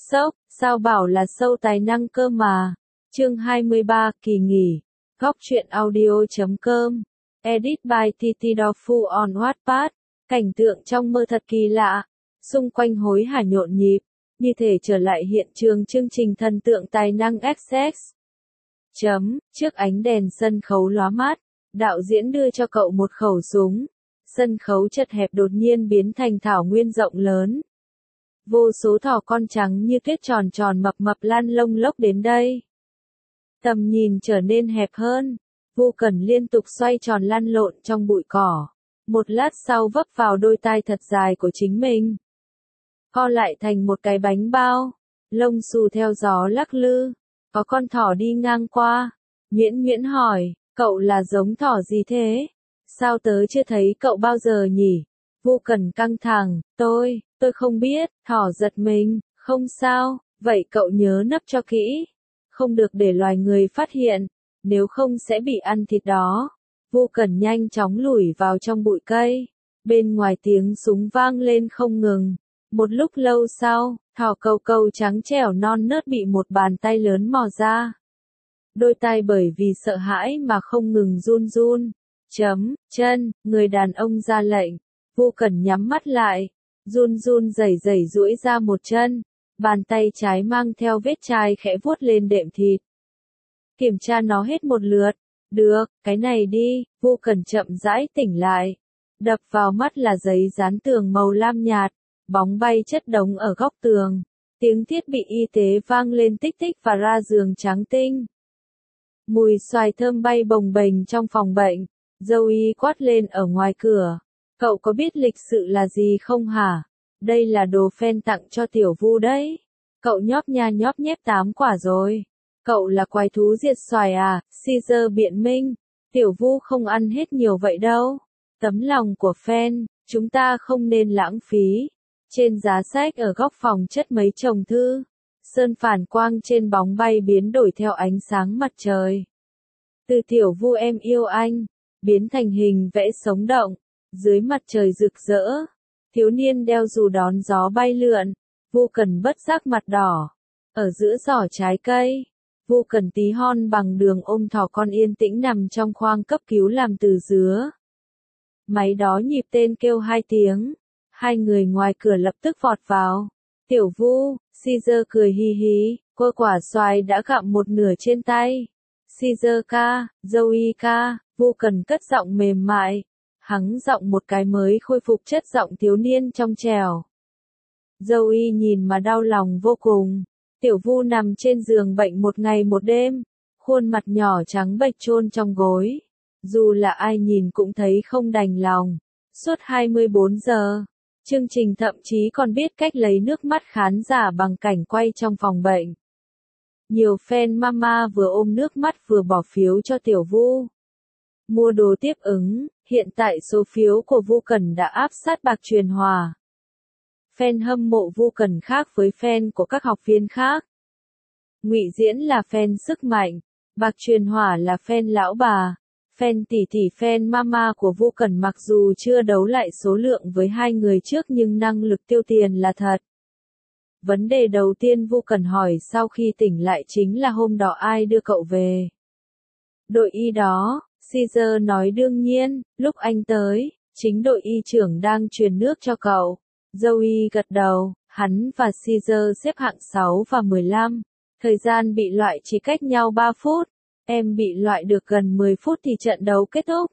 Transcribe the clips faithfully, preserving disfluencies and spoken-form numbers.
sốc, sao bảo là sâu tài năng cơ mà. Chương hai mươi ba, kỳ nghỉ. Góc truyện audio chấm com. Edit by Titi Dofu on Wattpad. Cảnh tượng trong mơ thật kỳ lạ. Xung quanh hối hả nhộn nhịp, như thể trở lại hiện trường chương trình thần tượng tài năng ích ích. Chấm, trước ánh đèn sân khấu lóa mắt, đạo diễn đưa cho cậu một khẩu súng. Sân khấu chật hẹp đột nhiên biến thành thảo nguyên rộng lớn. Vô số thỏ con trắng như tuyết tròn tròn mập mập lăn lông lốc đến đây. Tầm nhìn trở nên hẹp hơn, Vô Cẩn liên tục xoay tròn lăn lộn trong bụi cỏ. Một lát sau vấp vào đôi tai thật dài của chính mình. Co lại thành một cái bánh bao, lông xù theo gió lắc lư. Có con thỏ đi ngang qua. Nhuyễn Nhuyễn hỏi, cậu là giống thỏ gì thế? Sao tớ chưa thấy cậu bao giờ nhỉ? Vô Cẩn căng thẳng, tôi, tôi không biết, thỏ giật mình, không sao, vậy cậu nhớ nấp cho kỹ. Không được để loài người phát hiện, nếu không sẽ bị ăn thịt đó. Vô Cẩn nhanh chóng lủi vào trong bụi cây. Bên ngoài tiếng súng vang lên không ngừng. Một lúc lâu sau, thỏ cầu cầu trắng trẻo non nớt bị một bàn tay lớn mò ra. Đôi tai bởi vì sợ hãi mà không ngừng run run. Chấm, chân, người đàn ông ra lệnh. Vô Cẩn nhắm mắt lại, run run rẩy rẩy duỗi ra một chân. Bàn tay trái mang theo vết chai khẽ vuốt lên đệm thịt. Kiểm tra nó hết một lượt. Được, cái này đi. Vô Cẩn chậm rãi tỉnh lại. Đập vào mắt là giấy dán tường màu lam nhạt. Bóng bay chất đống ở góc tường. Tiếng thiết bị y tế vang lên tích tích và ra giường trắng tinh. Mùi xoài thơm bay bồng bềnh trong phòng bệnh. Zoe quát lên ở ngoài cửa. Cậu có biết lịch sự là gì không hả? Đây là đồ fan tặng cho Tiểu Vu đấy. Cậu nhóp nha nhóp nhép tám quả rồi. Cậu là quái thú diệt xoài à? Caesar biện minh. Tiểu Vu không ăn hết nhiều vậy đâu. Tấm lòng của fan, chúng ta không nên lãng phí. Trên giá sách ở góc phòng chất mấy chồng thư. Sơn phản quang trên bóng bay biến đổi theo ánh sáng mặt trời. Từ Tiểu Vu em yêu anh, biến thành hình vẽ sống động. Dưới mặt trời rực rỡ, thiếu niên đeo dù đón gió bay lượn. Vô Cẩn bất giác mặt đỏ. Ở giữa giỏ trái cây, Vô Cẩn tí hon bằng đường ôm thỏ con yên tĩnh nằm trong khoang cấp cứu làm từ dứa. Máy đó nhịp tên kêu hai tiếng. Hai người ngoài cửa lập tức vọt vào. Tiểu Vu, Caesar cười hi hí, cô quả xoài đã gặm một nửa trên tay. Caesar ca, Zoe ca, Vô Cẩn cất giọng mềm mại. Hắng giọng một cái mới khôi phục chất giọng thiếu niên trong trẻo. Zoe nhìn mà đau lòng vô cùng. Tiểu Vu nằm trên giường bệnh một ngày một đêm. Khuôn mặt nhỏ trắng bệch chôn trong gối. Dù là ai nhìn cũng thấy không đành lòng. Suốt hai mươi bốn giờ. Chương trình thậm chí còn biết cách lấy nước mắt khán giả bằng cảnh quay trong phòng bệnh. Nhiều fan mama vừa ôm nước mắt vừa bỏ phiếu cho Tiểu Vu. Mua đồ tiếp ứng, hiện tại số phiếu của Vô Cẩn đã áp sát Bạc Truyền Hòa. Fan hâm mộ Vô Cẩn khác với fan của các học viên khác. Ngụy Diễn là fan sức mạnh, Bạc Truyền Hòa là fan lão bà. Fan tỷ tỷ fan mama của Vô Cẩn mặc dù chưa đấu lại số lượng với hai người trước nhưng năng lực tiêu tiền là thật. Vấn đề đầu tiên Vô Cẩn hỏi sau khi tỉnh lại chính là hôm đó ai đưa cậu về. Đội y đó, Caesar nói đương nhiên, lúc anh tới, chính đội y trưởng đang truyền nước cho cậu. Zoe gật đầu, hắn và Caesar xếp hạng sáu và mười lăm. Thời gian bị loại chỉ cách nhau ba phút. Em bị loại được gần mười phút thì trận đấu kết thúc.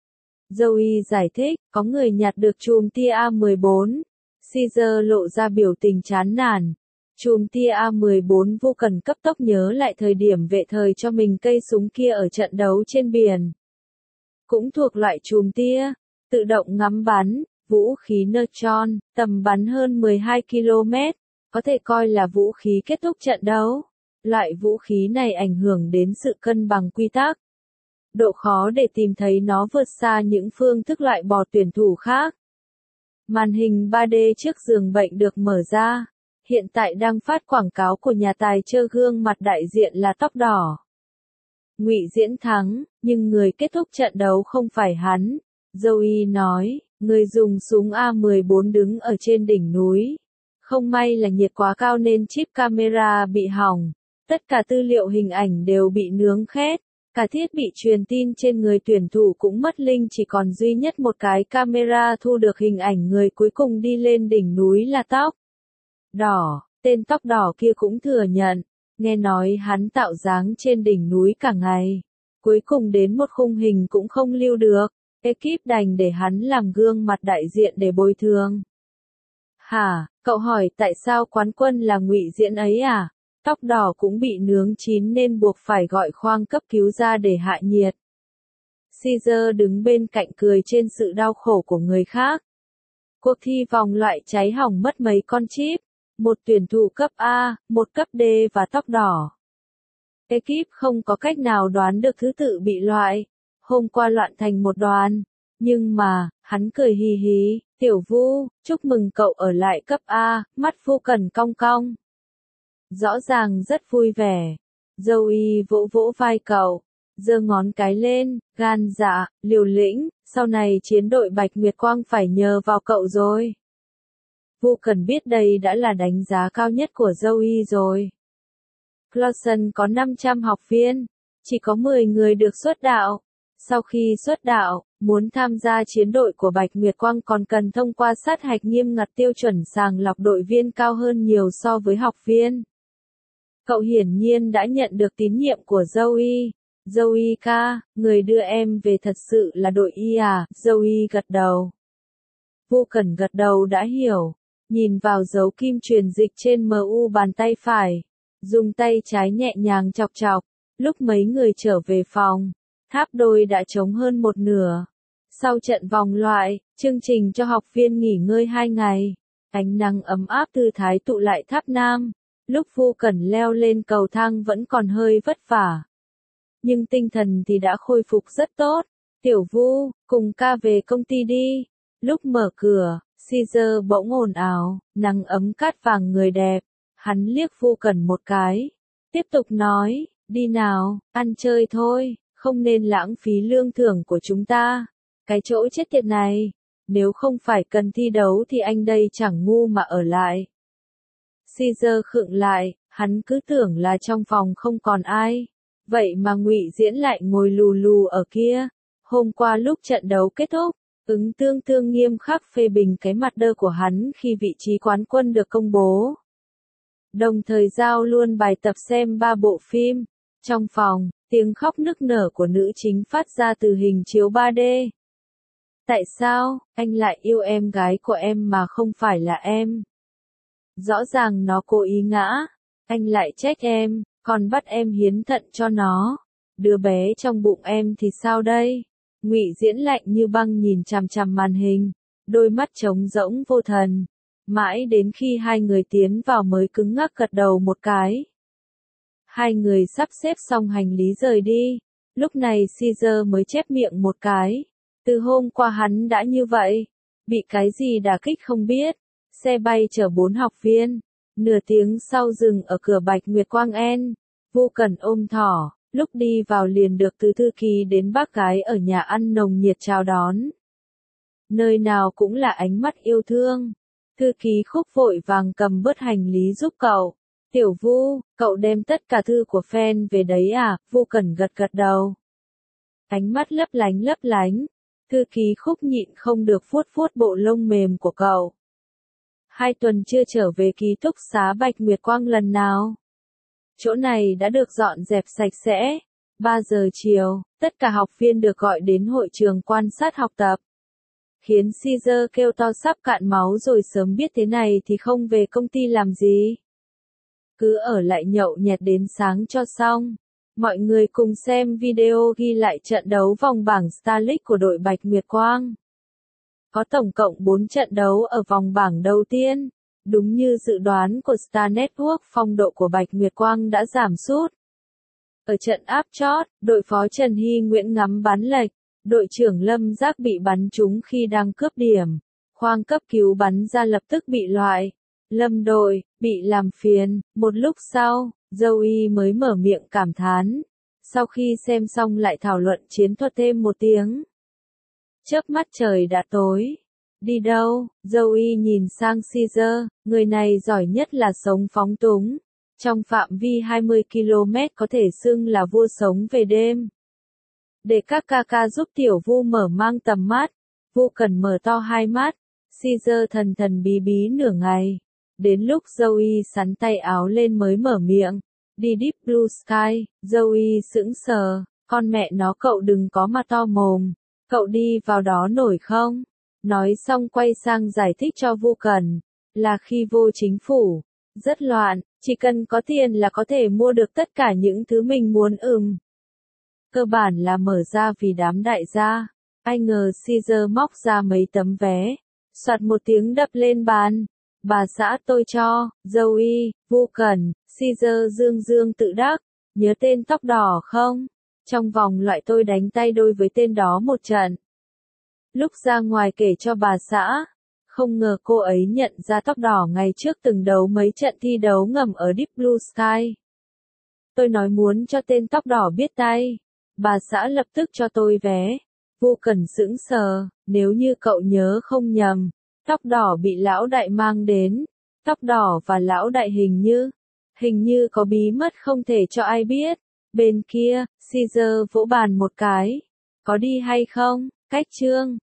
Zoe giải thích, có người nhặt được chùm tia A mười bốn. Caesar lộ ra biểu tình chán nản. Chùm tia A mười bốn Vô Cẩn cấp tốc nhớ lại thời điểm vệ thời cho mình cây súng kia ở trận đấu trên biển. Cũng thuộc loại chùm tia, tự động ngắm bắn, vũ khí neutron, tầm bắn hơn mười hai ki lô mét, có thể coi là vũ khí kết thúc trận đấu. Loại vũ khí này ảnh hưởng đến sự cân bằng quy tắc. Độ khó để tìm thấy nó vượt xa những phương thức loại bỏ tuyển thủ khác. Màn hình ba D trước giường bệnh được mở ra. Hiện tại đang phát quảng cáo của nhà tài trợ gương mặt đại diện là tóc đỏ. Ngụy Diễn thắng, nhưng người kết thúc trận đấu không phải hắn. Zoe nói, người dùng súng A mười bốn đứng ở trên đỉnh núi. Không may là nhiệt quá cao nên chip camera bị hỏng. Tất cả tư liệu hình ảnh đều bị nướng khét. Cả thiết bị truyền tin trên người tuyển thủ cũng mất linh, chỉ còn duy nhất một cái camera thu được hình ảnh người cuối cùng đi lên đỉnh núi là Tóc Đỏ. Tên Tóc Đỏ kia cũng thừa nhận, nghe nói hắn tạo dáng trên đỉnh núi cả ngày. Cuối cùng đến một khung hình cũng không lưu được, ekip đành để hắn làm gương mặt đại diện để bồi thường. Hả, cậu hỏi tại sao quán quân là ngụy diễn ấy à? Tóc Đỏ cũng bị nướng chín nên buộc phải gọi khoang cấp cứu ra để hạ nhiệt. Caesar đứng bên cạnh cười trên sự đau khổ của người khác. Cuộc thi vòng loại cháy hỏng mất mấy con chip, một tuyển thủ cấp A, một cấp D và Tóc Đỏ. Ekip không có cách nào đoán được thứ tự bị loại, hôm qua loạn thành một đoàn. Nhưng mà, hắn cười hì hì, Tiểu Vu, chúc mừng cậu ở lại cấp A, mắt Vu Cần cong cong. Rõ ràng rất vui vẻ. Joey vỗ vỗ vai cậu, giơ ngón cái lên, gan dạ, liều lĩnh, sau này chiến đội Bạch Nguyệt Quang phải nhờ vào cậu rồi. Vu Cần biết đây đã là đánh giá cao nhất của Joey rồi. Clausen có năm trăm học viên, chỉ có mười người được xuất đạo. Sau khi xuất đạo, muốn tham gia chiến đội của Bạch Nguyệt Quang còn cần thông qua sát hạch nghiêm ngặt, tiêu chuẩn sàng lọc đội viên cao hơn nhiều so với học viên. Cậu hiển nhiên đã nhận được tín nhiệm của Joey. Joey ca, người đưa em về thật sự là đội Y à? Joey gật đầu. Vu Cần gật đầu đã hiểu, nhìn vào dấu kim truyền dịch trên mu bàn tay phải, dùng tay trái nhẹ nhàng chọc chọc. Lúc mấy người trở về phòng, tháp đôi đã trống hơn một nửa. Sau trận vòng loại, chương trình cho học viên nghỉ ngơi hai ngày. Ánh nắng ấm áp thư thái tụ lại tháp Nam. Lúc Vu Cần leo lên cầu thang vẫn còn hơi vất vả, nhưng tinh thần thì đã khôi phục rất tốt. Tiểu Vu, cùng ca về công ty đi. Lúc mở cửa, Caesar bỗng ồn ào, nắng ấm cát vàng người đẹp. Hắn liếc Vu Cần một cái, tiếp tục nói, đi nào, ăn chơi thôi, không nên lãng phí lương thưởng của chúng ta. Cái chỗ chết tiệt này, nếu không phải cần thi đấu thì anh đây chẳng ngu mà ở lại. Caesar khựng lại, hắn cứ tưởng là trong phòng không còn ai. Vậy mà Ngụy Diễn lại ngồi lù lù ở kia. Hôm qua lúc trận đấu kết thúc, ứng tương tương nghiêm khắc phê bình cái mặt đơ của hắn khi vị trí quán quân được công bố. Đồng thời giao luôn bài tập xem ba bộ phim. Trong phòng, tiếng khóc nức nở của nữ chính phát ra từ hình chiếu ba D. Tại sao, anh lại yêu em gái của em mà không phải là em? Rõ ràng nó cố ý ngã, anh lại trách em, còn bắt em hiến thận cho nó. Đứa bé trong bụng em thì sao đây? Ngụy Diễn lạnh như băng nhìn chằm chằm màn hình, đôi mắt trống rỗng vô thần. Mãi đến khi hai người tiến vào mới cứng ngắc gật đầu một cái. Hai người sắp xếp xong hành lý rời đi. Lúc này Caesar mới chép miệng một cái. Từ hôm qua hắn đã như vậy. Bị cái gì đả kích không biết. Xe bay chở bốn học viên. Nửa tiếng sau dừng ở cửa Bạch Nguyệt Quang N. Vu Cần ôm thỏ. Lúc đi vào liền được từ thư ký đến bác gái ở nhà ăn nồng nhiệt chào đón. Nơi nào cũng là ánh mắt yêu thương. Thư ký Khúc vội vàng cầm bớt hành lý giúp cậu. Tiểu Vu, cậu đem tất cả thư của fan về đấy à? Vu Cần gật gật đầu. Ánh mắt lấp lánh lấp lánh. Thư ký Khúc nhịn không được vuốt vuốt bộ lông mềm của cậu. Hai tuần chưa trở về ký túc xá Bạch Nguyệt Quang lần nào. Chỗ này đã được dọn dẹp sạch sẽ. ba giờ chiều, tất cả học viên được gọi đến hội trường quan sát học tập. Khiến Caesar kêu to sắp cạn máu rồi, sớm biết thế này thì không về công ty làm gì. Cứ ở lại nhậu nhẹt đến sáng cho xong. Mọi người cùng xem video ghi lại trận đấu vòng bảng Star League của đội Bạch Nguyệt Quang. Có tổng cộng bốn trận đấu ở vòng bảng đầu tiên. Đúng như dự đoán của Star Network, phong độ của Bạch Nguyệt Quang đã giảm sút. Ở trận áp chót, đội phó Trần Hy Nguyễn ngắm bắn lệch. Đội trưởng Lâm Giác bị bắn trúng khi đang cướp điểm. Khoang cấp cứu bắn ra lập tức bị loại. Lâm đội, bị làm phiền. Một lúc sau, Joey mới mở miệng cảm thán. Sau khi xem xong lại thảo luận chiến thuật thêm một tiếng. Chớp mắt trời đã tối. Đi đâu? Joey nhìn sang Caesar, người này giỏi nhất là sống phóng túng. Trong phạm vi hai mươi ki lô mét có thể xưng là vua sống về đêm. Để các ca ca giúp tiểu Vu mở mang tầm mắt, Vu cần mở to hai mắt. Caesar thần thần bí bí nửa ngày. Đến lúc Joey sắn tay áo lên mới mở miệng. Đi Deep Blue Sky. Joey sững sờ. Con mẹ nó, cậu đừng có mà to mồm. Cậu đi vào đó nổi không? Nói xong quay sang giải thích cho Vu cần. Là khi vô chính phủ. Rất loạn. Chỉ cần có tiền là có thể mua được tất cả những thứ mình muốn ừm. Cơ bản là mở ra vì đám đại gia. Ai ngờ Caesar móc ra mấy tấm vé. Soạt một tiếng đập lên bàn. Bà xã tôi cho, Joey, Vu cần, Caesar dương dương tự đắc. Nhớ tên tóc đỏ không? Trong vòng loại tôi đánh tay đôi với tên đó một trận. Lúc ra ngoài kể cho bà xã. Không ngờ cô ấy nhận ra tóc đỏ ngày trước từng đấu mấy trận thi đấu ngầm ở Deep Blue Sky. Tôi nói muốn cho tên tóc đỏ biết tay. Bà xã lập tức cho tôi vé. Vu cần sững sờ, nếu như cậu nhớ không nhầm, tóc đỏ bị lão đại mang đến. Tóc đỏ và lão đại hình như, hình như có bí mật không thể cho ai biết. Bên kia, Caesar vỗ bàn một cái. Có đi hay không? Cách chương.